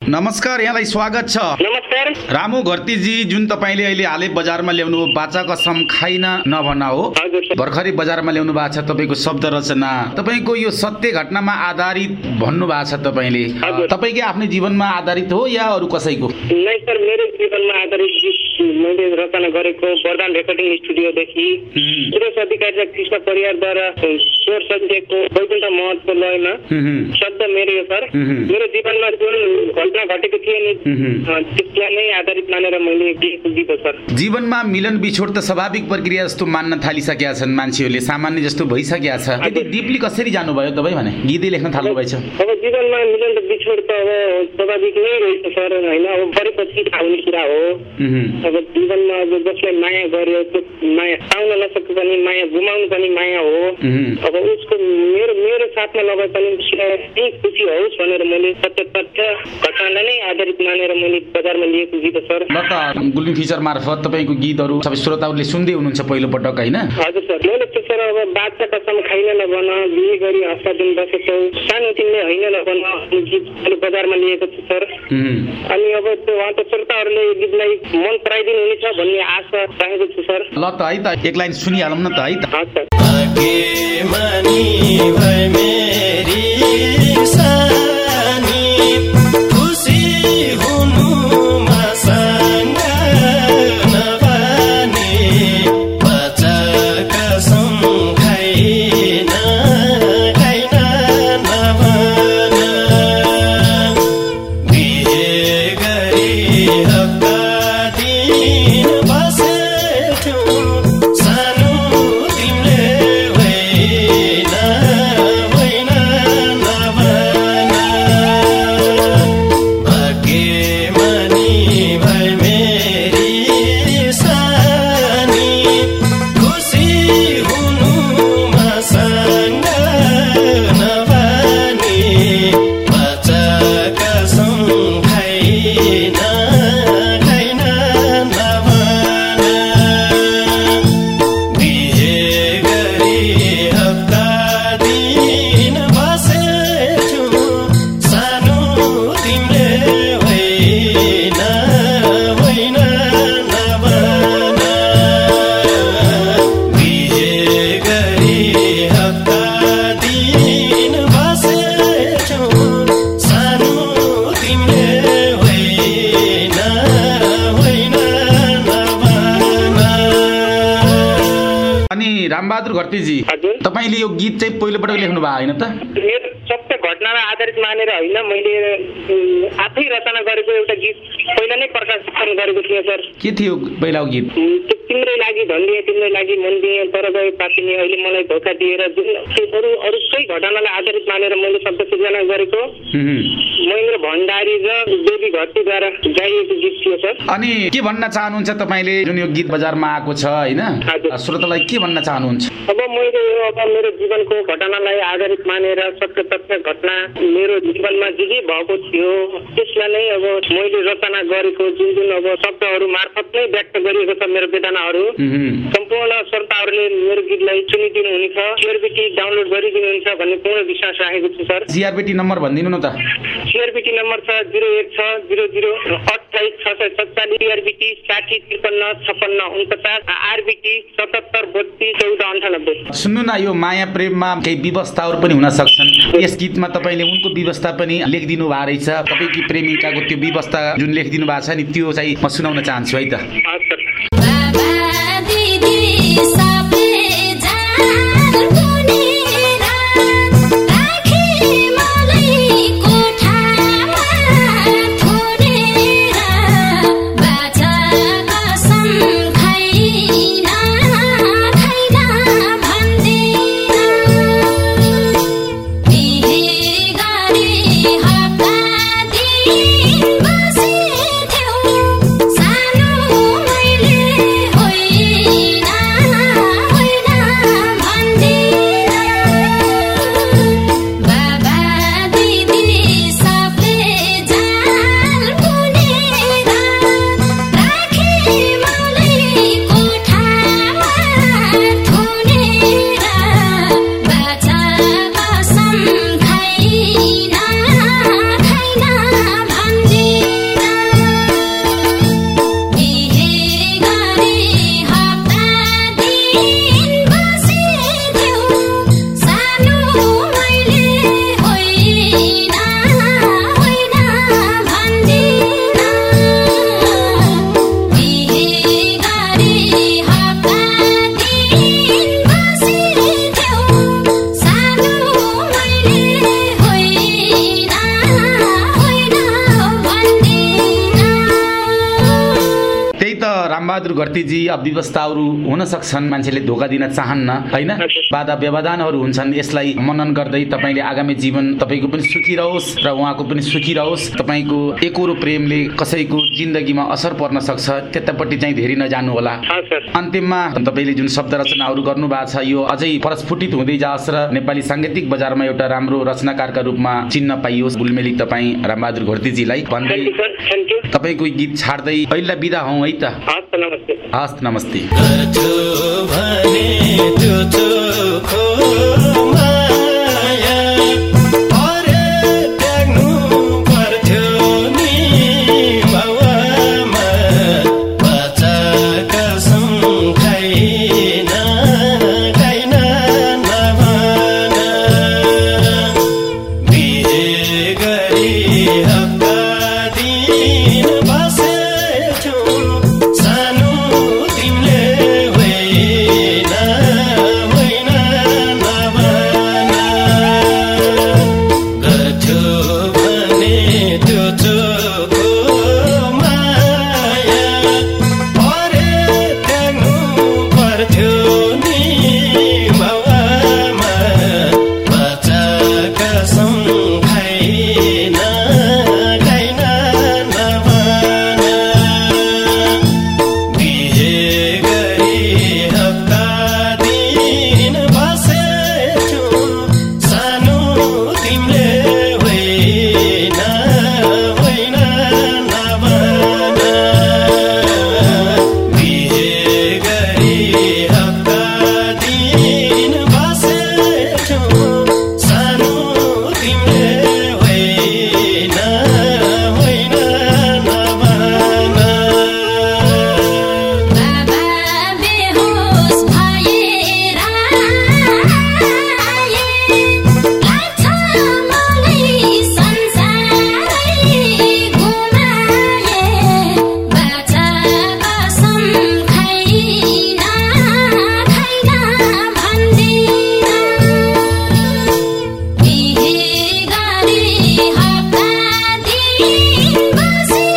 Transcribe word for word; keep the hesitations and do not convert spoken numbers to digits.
नमस्कार, यहाँलाई स्वागत छ। नमस्कार। रामु घरतीजी, जुन तपाईले अहिले हालै बजारमा ल्याउनु बाचा कसम खाइन नभन हो, भर्खरै बजारमा ल्याउनु भएको छ तपाईको शब्द रचना, तपाईको यो सत्य घटनामा आधारित भन्नु भएको छ। तपाईले तपाईकै आफ्नै जीवनमा आधारित हो या अरू कसैको? नै सर, मेरो जीवनमा आधारित मैले रचना गरेको वरदान रेकर्डिङ स्टुडियोदेखि सुरेश अधिकारी र कृष्ण परिवारद्वारा स्वर सजिएको वैकुण्ठ महतको लयमा शब्द मेरो हो सर। मेरो जीवनमा जुन घटना घटेको थियो नि त्यसलाई नै आधारित मानेर मैले गीत दिएको सर। जीवनमा मिलन बिछोड त स्वाभाविक प्रक्रिया जस्तो मान्न थालिसकेका छन् मान्छेहरूले, सामान्य जस्तो भइसकेका छ। यति डिपली कसरी जानुभयो तपाईँ भने गीतै लेख्न थाल्नु भएछ? अब जीवनमा मिलन र बिछोड त अब स्वाभाविक नै रहेछ सर, होइन? अब गरेपछि आउने कुरा हो। अब जीवनमा अब जसलाई माया गर्यो त्यो माया पाउन नसके पनि माया गुमाउनु पनि माया हो। अब उसको मेरो मेरो साथमा नभए पनि उसलाई खुसी होस् भनेर मैले सत्य तथ्य घटनालाई नै आधारित मानेर मैले बजारमा लिएको गीत हो सर। ल त गुल्मी फिचर मार्फत तपाईँको गीतहरू सबै श्रोताहरूले सुन्दै हुनुहुन्छ पहिलो पटक, होइन? हजुर सर। मैले त सर अब बाचा कसम खाइन नभन, बिहे गरी हप्ता दिन बसेछौ, सानो तिमीले होइन नभन गीत अहिले बजारमा लिएको छु सर। अनि अब त्यो उहाँ त श्रोताहरूले यो गीतलाई मन पराइदिनु हुनेछ भन्ने आशा राखेको छु सर। ल त है त एक लाइन सुनिहालौँ न त है त। हजुर रामबहादुर घरतीजी, तपाईले यो गीत चाहिँ पहिलो पटक लेख्नु भयो होइन त? मेरो सत्य घटनालाई आधारित मानेर होइन, मैले आफै रचना गरेको एउटा गीत पहिला नै प्रकाशन गरेको थिएँ सर। के थियो पहिलाको गीत? तिम्रै लागि धन्दिए, तिम्रै लागि मन दिए, तर गए पातिनी, अहिले मलाई धोका दिएर, जुन अरू अरू केही घटनालाई आधारित मानेर मैले शब्द सृजना गरेको महेन्द्र भण्डारी र देवी घरतीद्वारा गाइएको गीत थियो सर। अनि के भन्न चाहनुहुन्छ तपाईँले जुन यो गीत बजारमा आएको छ, होइन? श्रोतालाई के भन्न चाहनुहुन्छ? अब मैले अब मेरो जीवनको घटनालाई आधारित मानेर सत्य तथ्य घटना मेरो जीवनमा जे जे भएको थियो त्यसलाई नै अब मैले रचना गरेको जुन जुन अब शब्दहरू मार्फत नै व्यक्त गरिएको छ मेरो वेदनाहरू। सम्पूर्ण श्रोताहरूले मेरो गीतलाई सुनिदिनु हुनेछ, सिआरबिटी डाउनलोड गरिदिनुहुन्छ भन्ने पूर्ण विश्वास राखेको छु सर। सिआरबिटी नम्बर भनिदिनु न त। सिआरबिटी नम्बर छ जिरो एक छ जिरो जिरो अठाइस छ सय सत्तालिस, सिआरबिटी साठी त्रिपन्न छप्पन्न उनपचास, आरबिटी सतहत्तर बत्तीस चौध अन्ठानब्बे। सुन्नु न, यो माया प्रेममा केही व्यवस्थाहरू पनि हुन सक्छन्। यस गीतमा तपाईँले उनको व्यवस्था पनि लेखिदिनु भएको रहेछ, तपाईँकी प्रेमिकाको त्यो व्यवस्था जुन लेखिदिनु भएको छ नि त्यो चाहिँ म सुनाउन चाहन्छु है त। Hey रामबहादुर घरतीजी अब व्यवस्थाहरू हुन सक्छन्, मान्छेले धोका दिन चाहन्न हैन, बाधा व्यवधानहरू हुन्छन्। यसलाई मनन गर्दै तपाईले आगामी जीवन तपाईको पनि सुखी रहोस् र उहाँको पनि सुखी रहोस्। तपाईको एकोरो प्रेमले कसैको जिन्दगीमा असर पर्न सक्छ, त्यतापट्टि चाहिँ धेरै नजानु होला। अन्तिममा तपाईले जुन शब्द रचनाहरू गर्नु भएको छ यो अझै प्रस्फुटित हुँदै जाओस् र नेपाली साङ्गीतिक बजारमा एउटा राम्रो रचनाकारका रूपमा चिन्न पाइयोस्। गुलमेली तपाईँ रामबहादुर घरतीजीलाई भन्दै तपाईको गीत छाड्दै अहिले बिदा हौँ है त। हस् नमस्ते। Basi